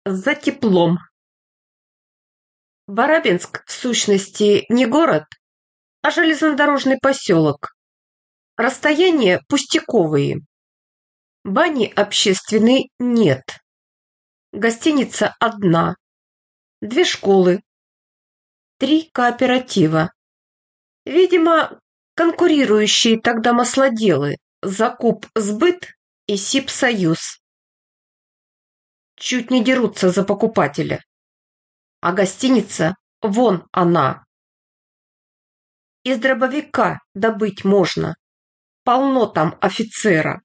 За теплом. Барабинск, в сущности, не город, а железнодорожный поселок. Расстояния пустяковые. Бани общественной нет. Гостиница одна. 2 школы. 3 кооператива. Видимо, конкурирующие тогда маслоделы Закупсбыт и Сибсоюз. Чуть не дерутся за покупателя. А гостиница вон она. Из дробовика добыть можно. Полно там офицера.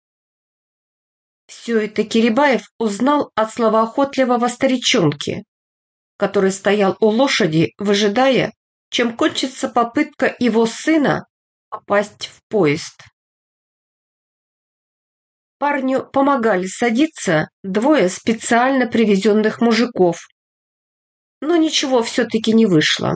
Все это Кирибаев узнал от словоохотливого старичонки, который стоял у лошади, выжидая, чем кончится попытка его сына попасть в поезд. Парню помогали садиться 2 специально привезенных мужиков, но ничего все-таки не вышло.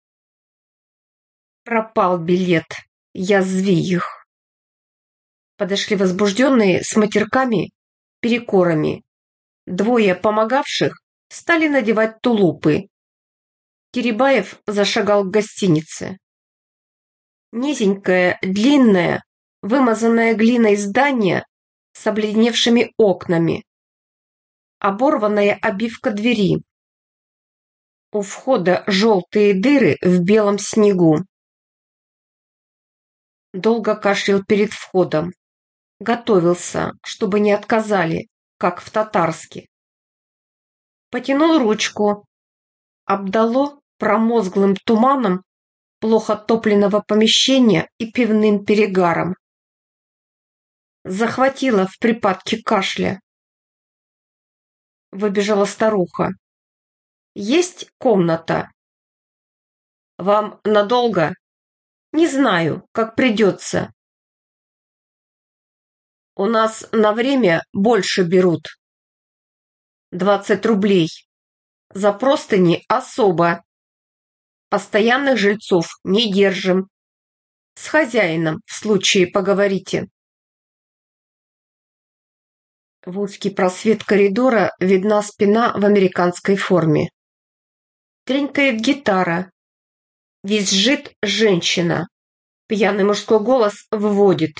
Пропал билет, язви их. Подошли возбужденные с матерками, перекорами. 2 помогавших стали надевать тулупы. Кирибаев зашагал к гостинице. Низенькое, длинное, вымазанное глиной здание с обледеневшими окнами. Оборванная обивка двери. У входа желтые дыры в белом снегу. Долго кашлял перед входом. Готовился, чтобы не отказали, как в Татарске. Потянул ручку. Обдало промозглым туманом плохо топленного помещения и пивным перегаром. Захватило в припадке кашля. Выбежала старуха. «Есть комната?» «Вам надолго?» «Не знаю, как придется». «У нас на время больше берут. 20 рублей. За простыни особо. Постоянных жильцов не держим. С хозяином в случае поговорите». В узкий просвет коридора видна спина в американской форме. Тренькает гитара. Визжит женщина. Пьяный мужской голос выводит: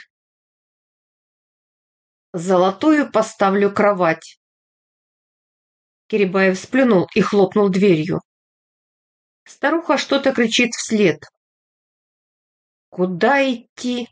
«Золотую поставлю кровать». Кирибаев сплюнул и хлопнул дверью. Старуха что-то кричит вслед. Куда идти?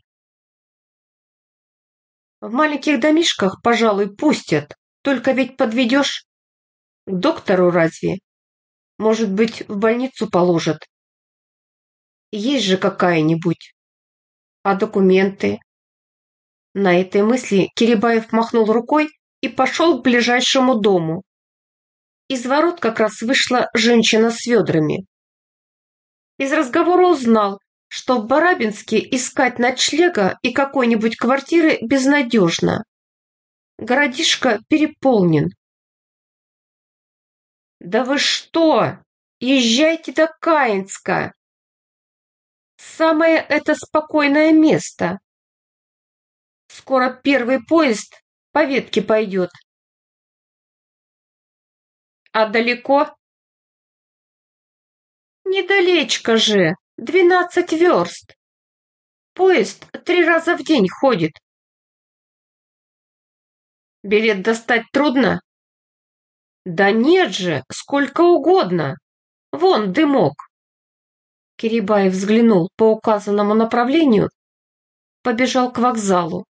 В маленьких домишках, пожалуй, пустят. Только ведь подведешь. К доктору разве? Может быть, в больницу положат. Есть же какая-нибудь. А документы? На этой мысли Кирибаев махнул рукой и пошел к ближайшему дому. Из ворот как раз вышла женщина с ведрами. Из разговора узнал, что в Барабинске искать ночлега и какой-нибудь квартиры безнадежно. Городишко переполнен. «Да вы что? Езжайте до Каинска! Самое это спокойное место. Скоро первый поезд по ветке пойдет». «А далеко?» «Недалечко же, 12 верст. Поезд 3 раза в день ходит». «Билет достать трудно?» «Да нет же, сколько угодно. Вон дымок». Кирибаев взглянул по указанному направлению, побежал к вокзалу.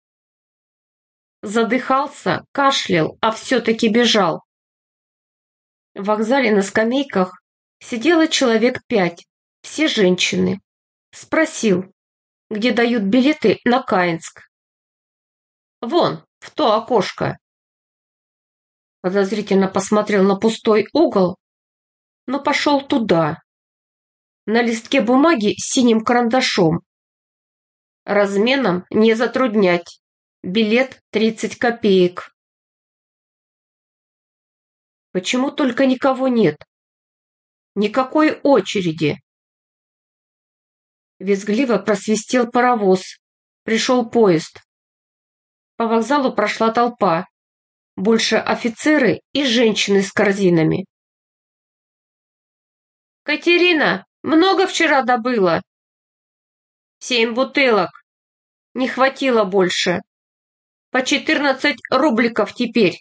Задыхался, кашлял, а все-таки бежал. В вокзале на скамейках сидело человек 5, все женщины. Спросил, где дают билеты на Каинск. «Вон, в то окошко». Подозрительно посмотрел на пустой угол, но пошел туда. На листке бумаги с синим карандашом. Разменом не затруднять. Билет 30 копеек. Почему только никого нет? Никакой очереди. Визгливо просвистел паровоз. Пришел поезд. По вокзалу прошла толпа. Больше офицеры и женщины с корзинами. «Катерина, много вчера добыла?» «7 бутылок. Не хватило больше. По 14 рубликов теперь».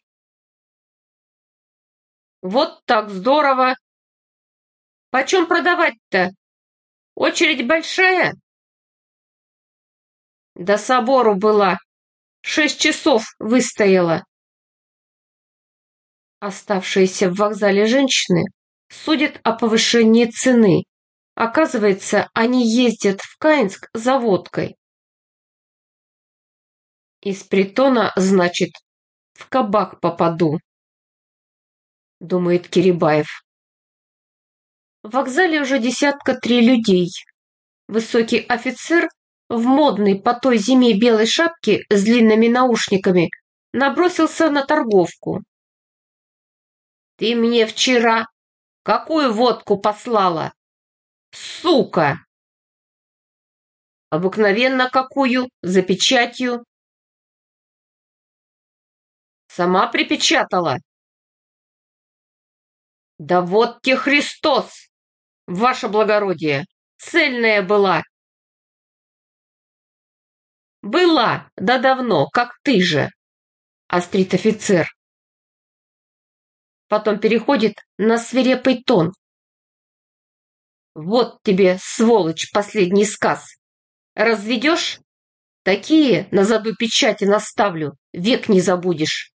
«Вот так здорово! Почем продавать-то? Очередь большая?» «До собору была. 6 часов выстояла». Оставшиеся в вокзале женщины судят о повышении цены. Оказывается, они ездят в Каинск за водкой. Из притона, значит, в кабак попаду, думает Кирибаев. В вокзале уже 3 людей. Высокий офицер в модной по той зиме белой шапке с длинными наушниками набросился на торговку. «Ты мне вчера какую водку послала? Сука!» «Обыкновенно какую, за печатью». «Сама припечатала». «Да вот те Христос, ваше благородие, цельная была». «Была, да давно, как ты же», — острит офицер. Потом переходит на свирепый тон. «Вот тебе, сволочь, последний сказ. Разведешь? Такие на заду печати наставлю, век не забудешь».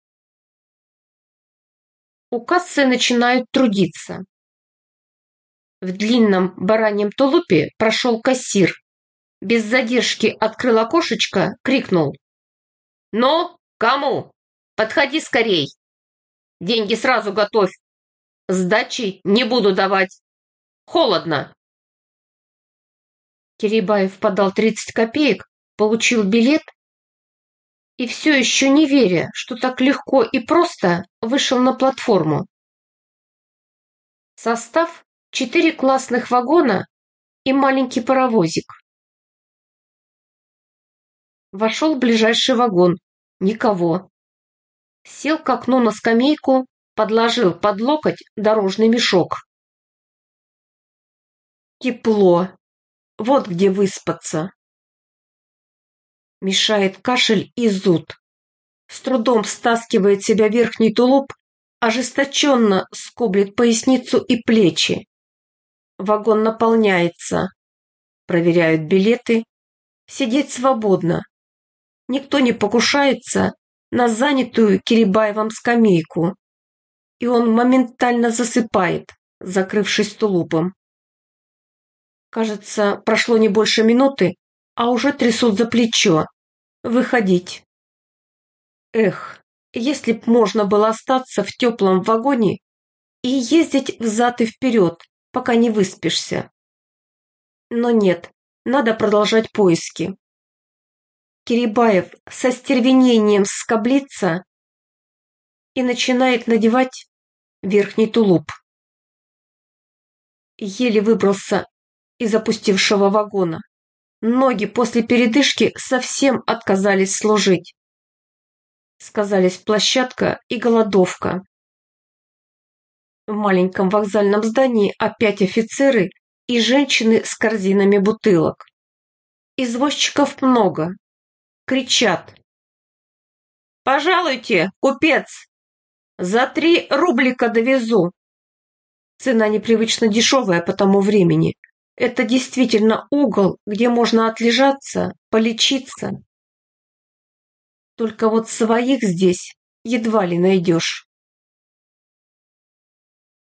У кассы начинают трудиться. В длинном бараньем тулупе прошел кассир. Без задержки открыл окошечко, крикнул: «Ну, кому? Подходи скорей. Деньги сразу готовь. Сдачи не буду давать. Холодно». Кирибаев подал 30 копеек, получил билет и все еще не веря, что так легко и просто, вышел на платформу. Состав: 4 классных вагона и маленький паровозик. Вошел в ближайший вагон. Никого. Сел к окну на скамейку, подложил под локоть дорожный мешок. Тепло. Вот где выспаться. Мешает кашель и зуд. С трудом стаскивает с себя верхний тулуп, ожесточенно скоблит поясницу и плечи. Вагон наполняется. Проверяют билеты. Сидеть свободно. Никто не покушается на занятую Кирибаевым скамейку, и он моментально засыпает, закрывшись тулупом. Кажется, прошло не больше минуты, а уже трясут за плечо. Выходить. Эх, если б можно было остаться в теплом вагоне и ездить взад и вперед, пока не выспишься. Но нет, надо продолжать поиски. Кирибаев со стервенением скоблится и начинает надевать верхний тулуп. Еле выбрался из опустевшего вагона. Ноги после передышки совсем отказались служить. Сказались площадка и голодовка. В маленьком вокзальном здании опять офицеры и женщины с корзинами бутылок. Извозчиков много. Кричат: «Пожалуйте, купец! За 3 рублика довезу!» Цена непривычно дешевая по тому времени. Это действительно угол, где можно отлежаться, полечиться. Только вот своих здесь едва ли найдешь.